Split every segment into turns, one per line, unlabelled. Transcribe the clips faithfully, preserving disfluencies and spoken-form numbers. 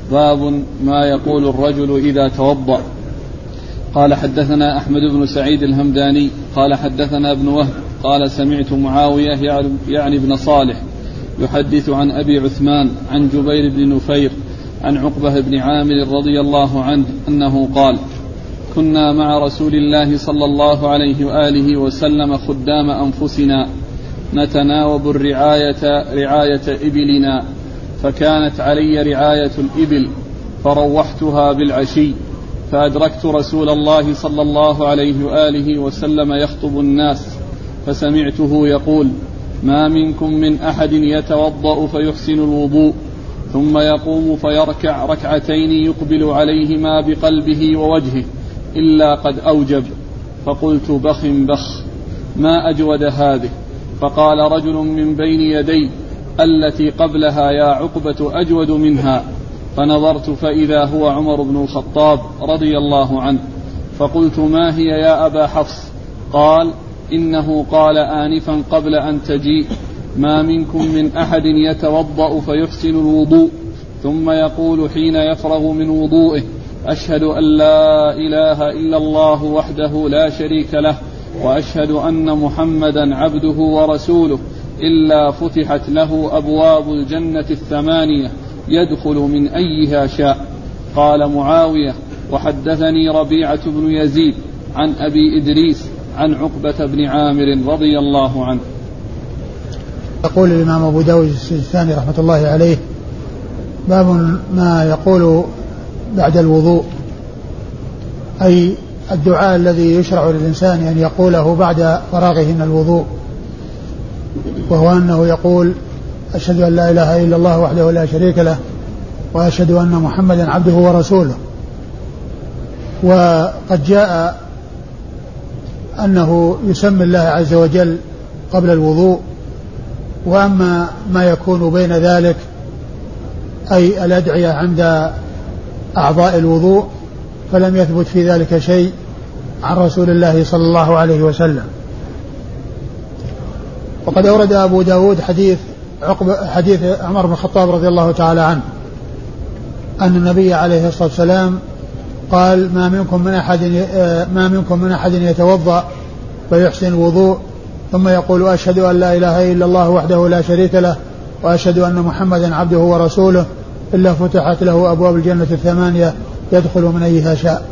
باب ما يقول الرجل إذا توضأ. قال حدثنا أحمد بن سعيد الهمداني قال حدثنا ابن وهب قال سمعت معاوية يعني ابن صالح يحدث عن أبي عثمان عن جبير بن نفير عن عقبة بن عامر رضي الله عنه أنه قال كنا مع رسول الله صلى الله عليه وآله وسلم خدام أنفسنا نتناوب الرعاية رعاية إبلنا، فكانت علي رعاية الإبل فروحتها بالعشي فأدركت رسول الله صلى الله عليه وآله وسلم يخطب الناس فسمعته يقول ما منكم من أحد يتوضأ فيحسن الوضوء ثم يقوم فيركع ركعتين يقبل عليهما بقلبه ووجهه إلا قد أوجب. فقلت بخ بخ ما أجود هذه. فقال رجل من بين يدي التي قبلها يا عقبة أجود منها. فنظرت فإذا هو عمر بن الخطاب رضي الله عنه فقلت ما هي يا أبا حفص؟ قال إنه قال آنفا قبل أن تجيء ما منكم من أحد يتوضأ فيحسن الوضوء ثم يقول حين يفرغ من وضوئه أشهد أن لا إله إلا الله وحده لا شريك له وأشهد أن محمدا عبده ورسوله إلا فتحت له أبواب الجنة الثمانية يدخل من أيها شاء. قال معاوية وحدثني ربيعة بن يزيد عن أبي إدريس عن عقبة بن عامر رضي الله عنه.
يقول الإمام أبو داود السجستاني رحمة الله عليه باب ما يقول بعد الوضوء، أي الدعاء الذي يشرع للإنسان أن يقوله بعد فراغه من الوضوء، وهو أنه يقول أشهد أن لا إله إلا الله وحده لا شريك له وأشهد أن محمدا عبده ورسوله. وقد جاء أنه يسمي الله عز وجل قبل الوضوء، وأما ما يكون بين ذلك أي الأدعية عند أعضاء الوضوء فلم يثبت في ذلك شيء عن رسول الله صلى الله عليه وسلم. وقد أورد أبو داود حديث عقبة حديث عمر بن الخطاب رضي الله تعالى عنه أن النبي عليه الصلاة والسلام قال ما منكم من أحد ما منكم من أحد يتوضأ فيحسن الوضوء ثم يقول أشهد أن لا إله إلا الله وحده لا شريك له وأشهد أن محمدا عبده ورسوله إلا فتحت له أبواب الجنة الثمانية يدخل من أيها شاء.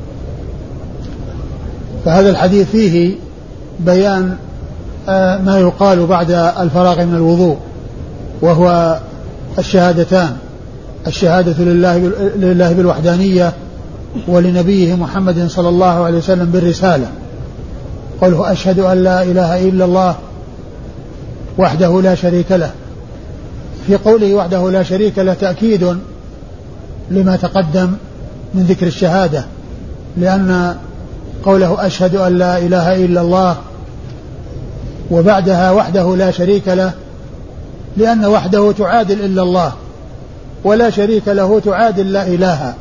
فهذا الحديث فيه بيان ما يقال بعد الفراغ من الوضوء، وهو الشهادتان، الشهادة لله, لله بالوحدانية ولنبيه محمد صلى الله عليه وسلم بالرسالة. قوله أشهد أن لا إله إلا الله وحده لا شريك له، في قوله وحده لا شريك له تأكيد لما تقدم من ذكر الشهادة، لأن قوله أشهد أن لا إله إلا الله وبعدها وحده لا شريك له، لأن وحده تعادل إلا الله ولا شريك له تعادل لا إله،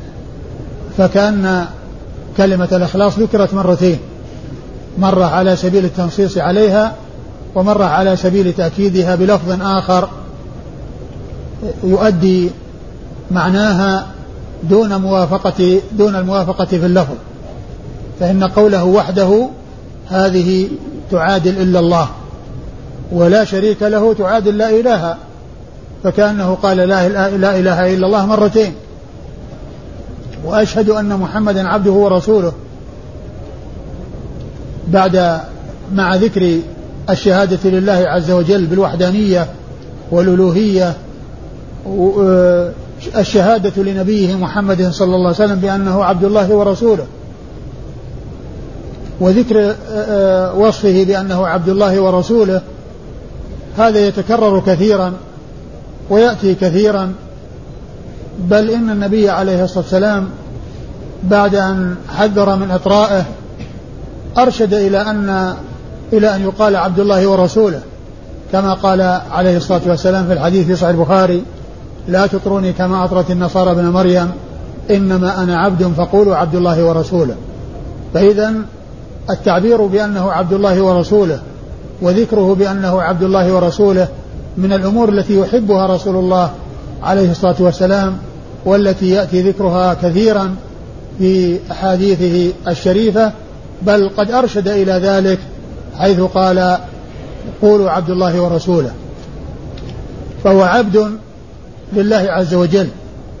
فكأن كلمة الإخلاص ذكرت مرتين، مرة على سبيل التنصيص عليها ومرة على سبيل تأكيدها بلفظ آخر يؤدي معناها دون موافقة دون الموافقة في اللفظ. فإن قوله وحده هذه تعادل إلا الله ولا شريك له تعادل لا إله، فكأنه قال لا إله إلا الله مرتين. وأشهد أن محمدا عبده ورسوله بعد مع ذكر الشهادة لله عز وجل بالوحدانية والألوهية، الشهادة لنبيه محمد صلى الله عليه وسلم بأنه عبد الله ورسوله، وذكر وصفه بأنه عبد الله ورسوله، هذا يتكرر كثيرا ويأتي كثيرا، بل إن النبي عليه الصلاة والسلام بعد أن حذر من إطرائه أرشد إلى أن إلى أن يقال عبد الله ورسوله، كما قال عليه الصلاة والسلام في الحديث في صحيح البخاري لا تطروني كما أطرت النصارى ابن مريم إنما أنا عبد فقولوا عبد الله ورسوله. فإذا التعبير بأنه عبد الله ورسوله وذكره بأنه عبد الله ورسوله من الأمور التي يحبها رسول الله عليه الصلاة والسلام والتي يأتي ذكرها كثيرا في أحاديثه الشريفة، بل قد أرشد إلى ذلك حيث قال قولوا عبد الله ورسوله. فهو عبد لله عز وجل،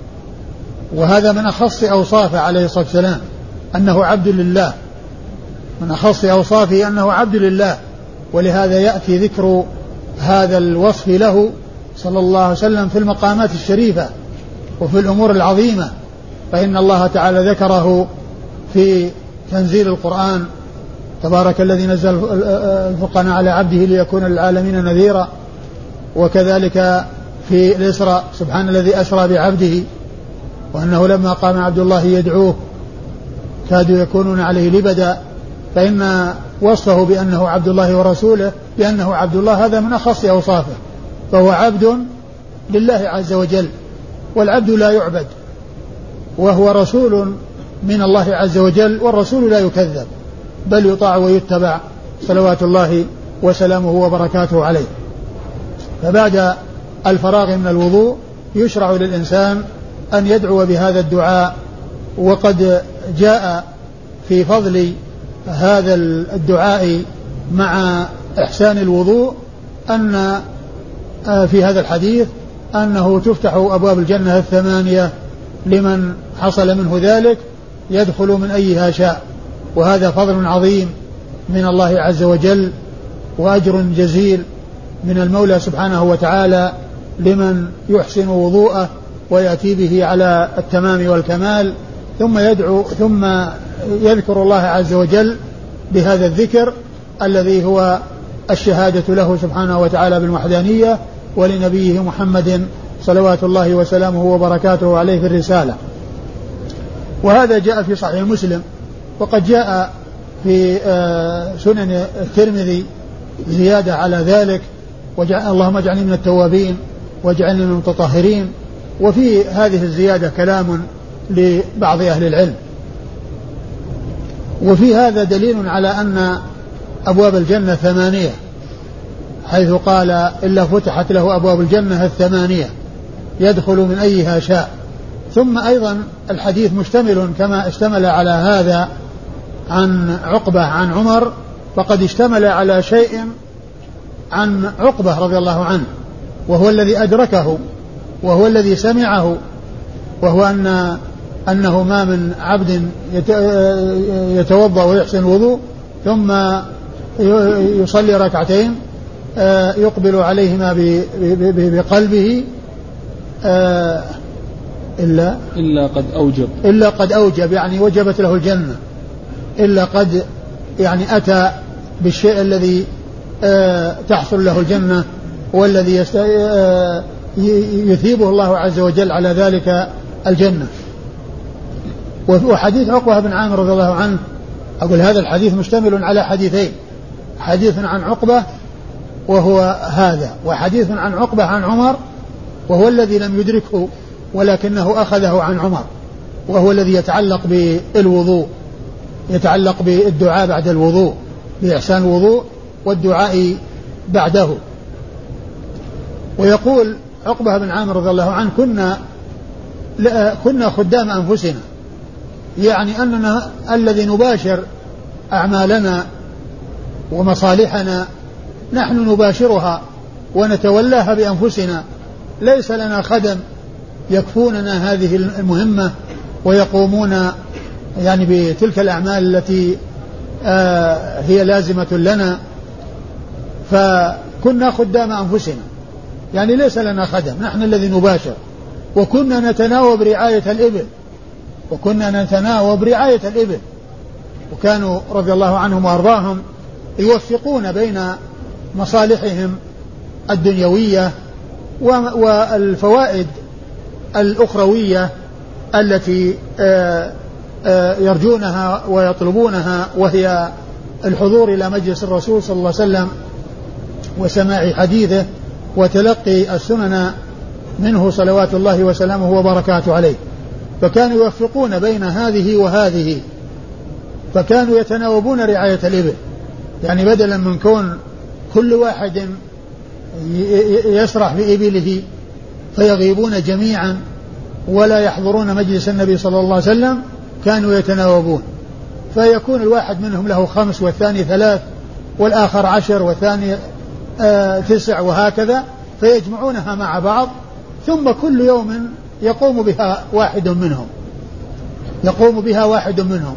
وهذا من أخص أوصافه عليه الصلاة والسلام أنه عبد لله، من أخص أوصافه أنه عبد لله، ولهذا يأتي ذكر هذا الوصف له صلى الله عليه وسلم في المقامات الشريفة وفي الأمور العظيمة. فإن الله تعالى ذكره في تنزيل القرآن: تبارك الذي نزل الفرقان على عبده ليكون للعالمين نذيرا. وكذلك في الإسراء: سبحان الذي أسرى بعبده، وأنه لما قام عبد الله يدعوه كادوا يكونون عليه لبدا. فإن وصفه بأنه عبد الله ورسوله بأنه عبد الله هذا من أخص أوصافه، فهو عبد لله عز وجل، والعبد لا يعبد، وهو رسول من الله عز وجل، والرسول لا يكذب بل يطاع ويتبع صلوات الله وسلامه وبركاته عليه. فبعد الفراغ من الوضوء يشرع للإنسان أن يدعو بهذا الدعاء. وقد جاء في فضل هذا الدعاء مع إحسان الوضوء أن في هذا الحديث أنه تفتح أبواب الجنة الثمانية لمن حصل منه ذلك، يدخل من أيها شاء. وهذا فضل عظيم من الله عز وجل، وأجر جزيل من المولى سبحانه وتعالى لمن يحسن وضوءه ويأتي به على التمام والكمال، ثم يدعو ثم يذكر الله عز وجل بهذا الذكر الذي هو الشهادة له سبحانه وتعالى بالوحدانية، ولنبيه محمد صلوات الله وسلامه وبركاته عليه في الرسالة. وهذا جاء في صحيح مسلم، وقد جاء في سنن الترمذي زيادة على ذلك: وجعل اللهم اجعلني من التوابين واجعلني من المتطهرين. وفي هذه الزيادة كلام لبعض أهل العلم. وفي هذا دليل على أن أبواب الجنة ثمانية، حيث قال: إلا فتحت له أبواب الجنة الثمانية يدخل من أيها شاء. ثم أيضا الحديث مشتمل كما اشتمل على هذا عن عقبة عن عمر، فقد اشتمل على شيء عن عقبة رضي الله عنه، وهو الذي أدركه وهو الذي سمعه، وهو أن أنه ما من عبد يتوضأ ويحسن الوضوء ثم يصلي ركعتين يقبل عليهما بقلبه إلا
إلا قد أوجب
إلا قد أوجب يعني وجبت له الجنة، إلا قد يعني أتى بالشيء الذي تحصل له الجنة، والذي يثيبه الله عز وجل على ذلك الجنة. وحديث عقبة بن عامر رضي الله عنه، أقول هذا الحديث مشتمل على حديثين: حديث عن عقبة وهو هذا، وحديث عن عقبة عن عمر وهو الذي لم يدركه ولكنه أخذه عن عمر، وهو الذي يتعلق بالوضوء، يتعلق بالدعاء بعد الوضوء، بإحسان الوضوء والدعاء بعده. ويقول عقبة بن عامر رضي الله عنه: كنا كنا خدام أنفسنا، يعني أننا الذي نباشر أعمالنا ومصالحنا نحن نباشرها ونتولاها بأنفسنا، ليس لنا خدم يكفوننا هذه المهمة ويقومون يعني بتلك الأعمال التي آه هي لازمة لنا. فكنا خدام أنفسنا، يعني ليس لنا خدم، نحن الذي نباشر. وكنا نتناوب رعاية الإبل وكنا نتناوب رعاية الإبل وكانوا رضي الله عنهم وأرضاهم يوفقون بين مصالحهم الدنيوية والفوائد الأخروية التي يرجونها ويطلبونها، وهي الحضور إلى مجلس الرسول صلى الله عليه وسلم وسماع حديثه وتلقي السنن منه صلوات الله وسلامه وبركاته عليه. فكانوا يوفقون بين هذه وهذه، فكانوا يتناوبون رعاية الإبل، يعني بدلا من كون كل واحد يسرح بإبله فيغيبون جميعا ولا يحضرون مجلس النبي صلى الله عليه وسلم كانوا يتناوبون، فيكون الواحد منهم له خمس والثاني ثلاث والآخر عشر والثاني آه تسع وهكذا، فيجمعونها مع بعض، ثم كل يوم يقوم بها واحد منهم يقوم بها واحد منهم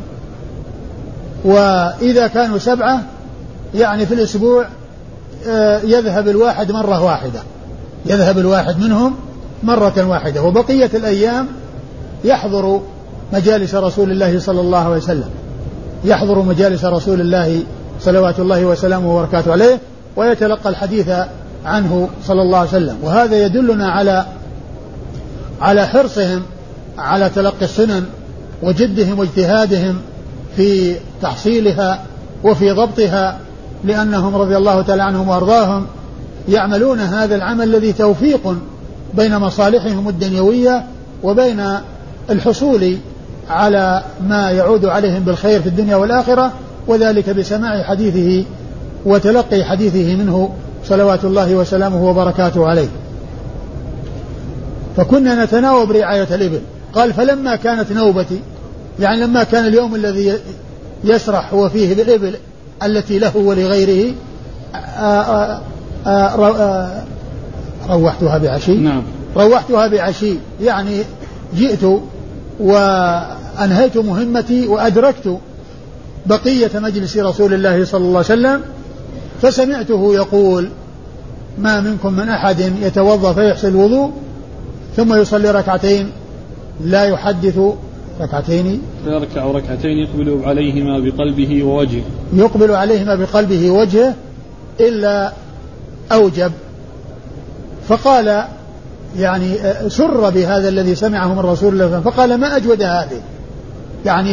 وإذا كانوا سبعة يعني في الأسبوع آه يذهب الواحد مرة واحدة يذهب الواحد منهم مرة واحدة، وبقية الأيام يحضر مجالس رسول الله صلى الله عليه وسلم يحضر مجالس رسول الله صلوات الله وسلامه وبركاته عليه، ويتلقى الحديث عنه صلى الله عليه وسلم. وهذا يدلنا على على حرصهم على تلقي السنن وجدهم واجتهادهم في تحصيلها وفي ضبطها، لأنهم رضي الله تعالى عنهم وأرضاهم يعملون هذا العمل الذي توفيق بين مصالحهم الدنيوية وبين الحصول على ما يعود عليهم بالخير في الدنيا والآخرة، وذلك بسماع حديثه وتلقي حديثه منه صلوات الله وسلامه وبركاته عليه. فكنا نتناوب رعاية الإبل. قال فلما كانت نوبتي، يعني لما كان اليوم الذي يسرح هو فيه بالإبل التي له ولغيره، آآ آآ روحتها بعشي
نعم.
روحتها بعشي يعني جئت وأنهيت مهمتي وأدركت بقية مجلس رسول الله صلى الله عليه وسلم، فسمعته يقول ما منكم من أحد يتوضأ فيحسن الوضوء ثم يصلي ركعتين لا يحدث ركعتين
فيركع ركعتين يقبل عليهما بقلبه ووجهه
يقبل عليهما بقلبه ووجهه إلا أوجب. فقال يعني سر بهذا الذي سمعه من رسول الله صلى الله عليه وسلم، فقال ما أجود هذه، يعني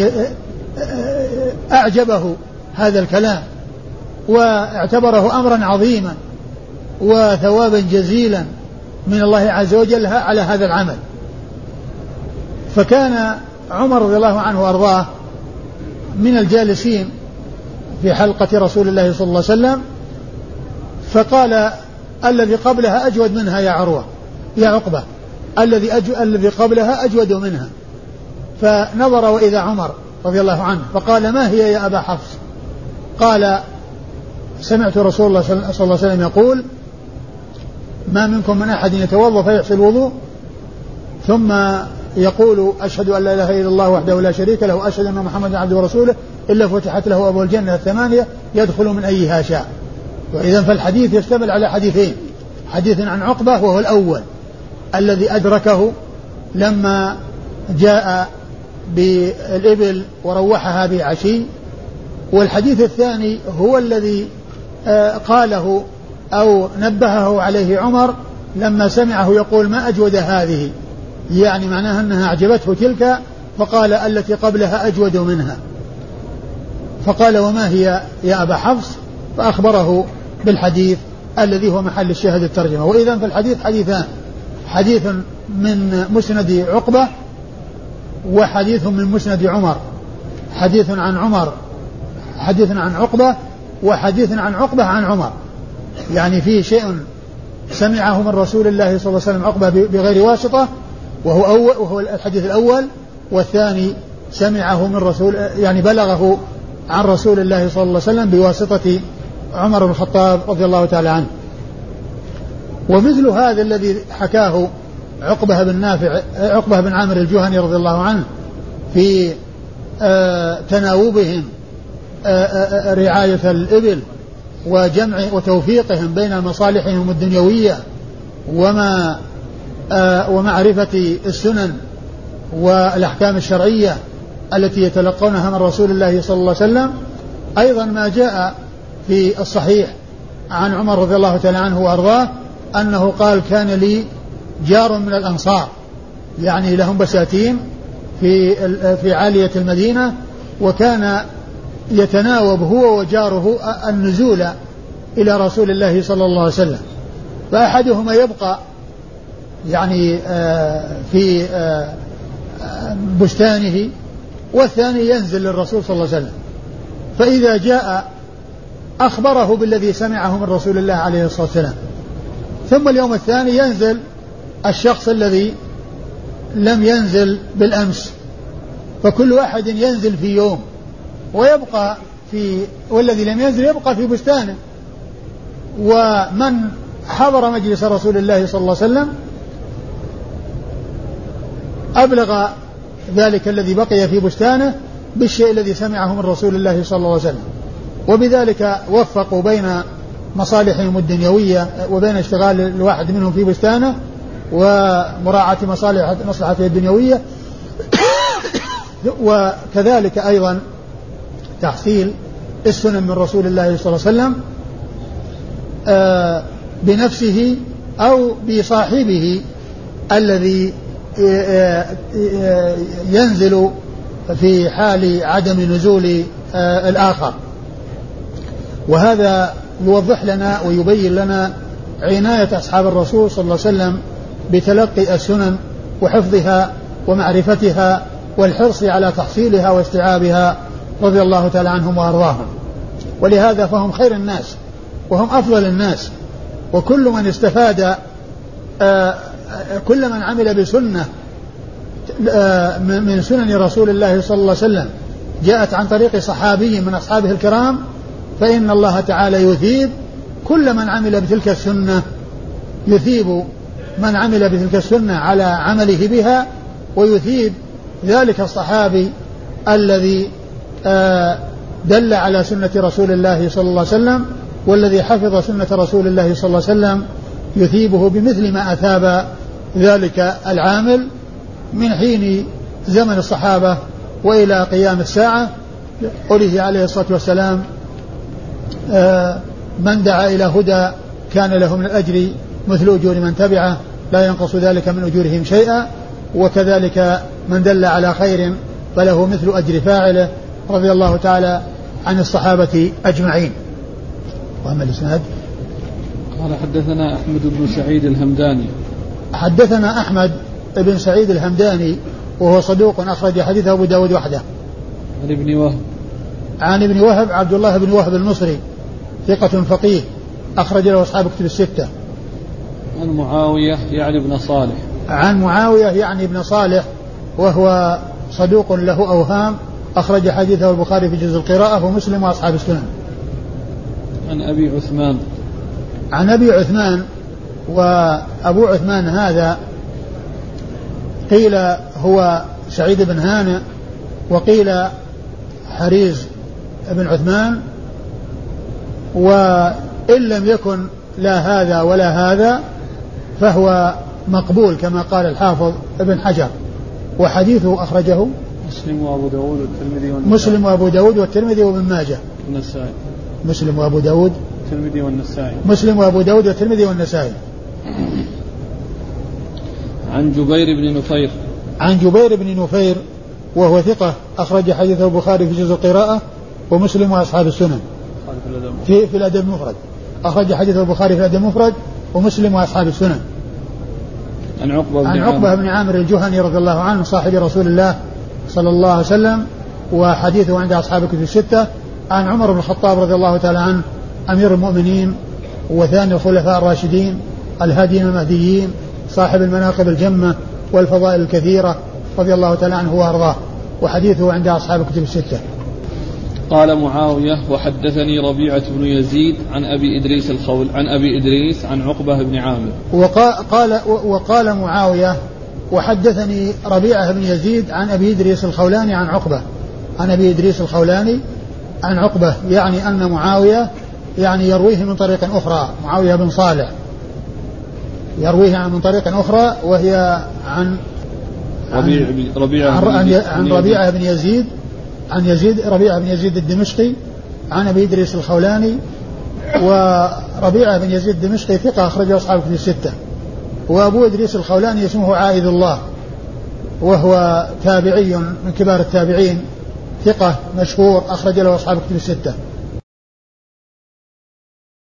أعجبه هذا الكلام واعتبره أمرا عظيما وثوابا جزيلا من الله عز وجل على هذا العمل. فكان عمر رضي الله عنه وأرضاه من الجالسين في حلقة رسول الله صلى الله عليه وسلم، فقال الذي قبلها أجود منها يا عروة يا عقبة الذي أجو الذي قبلها أجود منها. فنظر وإذا عمر رضي الله عنه فقال ما هي يا أبا حفص؟ قال سمعت رسول الله صلى الله عليه وسلم يقول ما منكم من أحد يتوضأ فيحسن الوضوء ثم يقول أشهد أن لا إله إلا الله وحده لا شريك له وأشهد أن محمدا عبده ورسوله إلا فتحت له أبواب الجنة الثمانية يدخل من أيها شاء. وإذا فالحديث يشتمل على حديثين، حديث عن عقبة وهو الأول الذي أدركه لما جاء بالإبل وروحها بعشي، والحديث الثاني هو الذي قاله أو نبهه عليه عمر لما سمعه يقول ما أجود هذه، يعني معناها أنها أعجبته تلك، فقال التي قبلها أجود منها. فقال وما هي يا أبا حفص؟ فأخبره بالحديث الذي هو محل الشاهد الترجمة. وإذا فالحديث حديثان، حديث من مسند عقبة وحديث من مسند عمر، حديث عن عمر حديث عن عقبة وحديث عن عقبة عن عمر، يعني فيه شيء سمعه من رسول الله صلى الله عليه وسلم عقبة بغير واسطة وهو, أول وهو الحديث الأول، والثاني سمعه من رسول يعني بلغه عن رسول الله صلى الله عليه وسلم بواسطة عمر بن الخطاب رضي الله تعالى عنه. ومثل هذا الذي حكاه عقبة بن نافع عقبة بن عامر الجهني رضي الله عنه في آه تناوبهم آه آه رعاية الإبل وجمع وتوفيقهم بين مصالحهم الدنيوية وما آه ومعرفة السنن والأحكام الشرعية التي يتلقونها من رسول الله صلى الله عليه وسلم. أيضا ما جاء في الصحيح عن عمر رضي الله تعالى عنه وأرضاه أنه قال كان لي جار من الأنصار، يعني لهم بساتين في في عالية المدينة، وكان يتناوب هو وجاره النزول إلى رسول الله صلى الله عليه وسلم، فأحدهما يبقى يعني في بستانه والثاني ينزل للرسول صلى الله عليه وسلم، فإذا جاء أخبره بالذي سمعه من رسول الله عليه الصلاة والسلام. ثم اليوم الثاني ينزل الشخص الذي لم ينزل بالأمس، فكل واحد ينزل في يوم ويبقى في، والذي لم ينزل يبقى في بستانه. ومن حضر مجلس رسول الله صلى الله عليه وسلم أبلغ ذلك الذي بقي في بستانه بالشيء الذي سمعه من رسول الله صلى الله عليه وسلم، وبذلك وفقوا بين مصالحهم الدنيوية وبين اشتغال الواحد منهم في بستانه ومراعاة مصالح مصلحته الدنيوية، وكذلك أيضا تحصيل السنن من رسول الله صلى الله عليه وسلم بنفسه أو بصاحبه الذي ينزل في حال عدم نزول الآخر. وهذا يوضح لنا ويبين لنا عناية أصحاب الرسول صلى الله عليه وسلم بتلقي السنن وحفظها ومعرفتها والحرص على تحصيلها واستيعابها رضي الله تعالى عنهم وأرضاهم. ولهذا فهم خير الناس وهم أفضل الناس، وكل من استفاد كل من عمل بسنة من سنن رسول الله صلى الله عليه وسلم جاءت عن طريق صحابي من أصحابه الكرام، فإن الله تعالى يثيب كل من عمل بتلك السنة، يثيب من عمل بتلك السنة على عمله بها، ويثيب ذلك الصحابي الذي دل على سنة رسول الله صلى الله عليه وسلم والذي حفظ سنة رسول الله صلى الله عليه وسلم، يثيبه بمثل ما أثاب ذلك العامل من حين زمن الصحابة وإلى قيام الساعة. قوله عليه الصلاة والسلام: من دعا إلى هدى كان له من الأجر مثل أجور من تبعه لا ينقص ذلك من أجورهم شيئا، وكذلك من دل على خير فله مثل أجر فاعله، رضي الله تعالى عن الصحابة أجمعين. وأما الإسناد
قال حدثنا أحمد بن سعيد الهمداني.
حدثنا أحمد بن سعيد الهمداني وهو صدوق أخرج حديثه أبو داود وحده.
عن ابن وهب
عن ابن وهب عبد الله بن وهب المصري ثقة فقيه أخرج له أصحاب كتب الستة.
عن معاوية يعني ابن صالح.
عن معاوية يعني ابن صالح وهو صدوق له أوهام أخرج حديثه البخاري في جزء القراءة ومسلم وأصحاب السنن.
عن أبي عثمان.
عن أبي عثمان، وأبو عثمان هذا قيل هو سعيد بن هانئ وقيل حريز بن عثمان، وإن لم يكن لا هذا ولا هذا فهو مقبول كما قال الحافظ ابن حجر، وحديثه أخرجه
مسلم وأبو داود والترمذي والنسائي.
مسلم وأبو داود والترمذي وابن ماجه.
والنسائي.
مسلم وأبو داود
والترمذي والنسائي.
مسلم وأبو داود والترمذي والنسائي.
عن جبير بن نفير.
عن جبير بن نفير وهو ثقة أخرج حديث البخاري في جزء القراءة ومسلم وأصحاب السنن. في في الأدب المفرد أخرج حديث البخاري في الأدب المفرد ومسلم وأصحاب السنن.
عن عقبة بن
عن عقبة بن عامر الجهني رضي الله عنه صاحب رسول الله صلى الله عليه وسلم وحديثه عند أصحاب الكتب الستة. عن عمر بن الخطاب رضي الله تعالى عنه أمير المؤمنين وثاني الخلفاء الراشدين الهاديين المهديين صاحب المناقب الجمة والفضائل الكثيرة رضي الله تعالى عنه وأرضاه، وحديثه عند أصحاب الكتب الستة.
قال معاوية: وحدثني ربيعة بن يزيد عن أبي إدريس الخول عن أبي إدريس عن عقبة بن عامر.
وقال, وقال معاوية: وحدثني ربيعة بن يزيد عن أبي إدريس الخولاني عن عقبة عن أبي إدريس الخولاني عن عقبة، يعني أن معاوية يعني يرويه من طريق أخرى، معاوية بن صالح يرويه من طريق أخرى وهي عن
ربيع ربيعة
عن, عن ربيعة بن يزيد عن يزيد ربيعة بن يزيد الدمشقي عن أبي إدريس الخولاني. وربيعة بن يزيد الدمشقي ثقة أخرجه أصحاب الكتب الستة. وأبو إدريس الخولاني اسمه عائذ الله وهو تابعي من كبار التابعين ثقة مشهور أخرج له أصحاب الكتب الستة.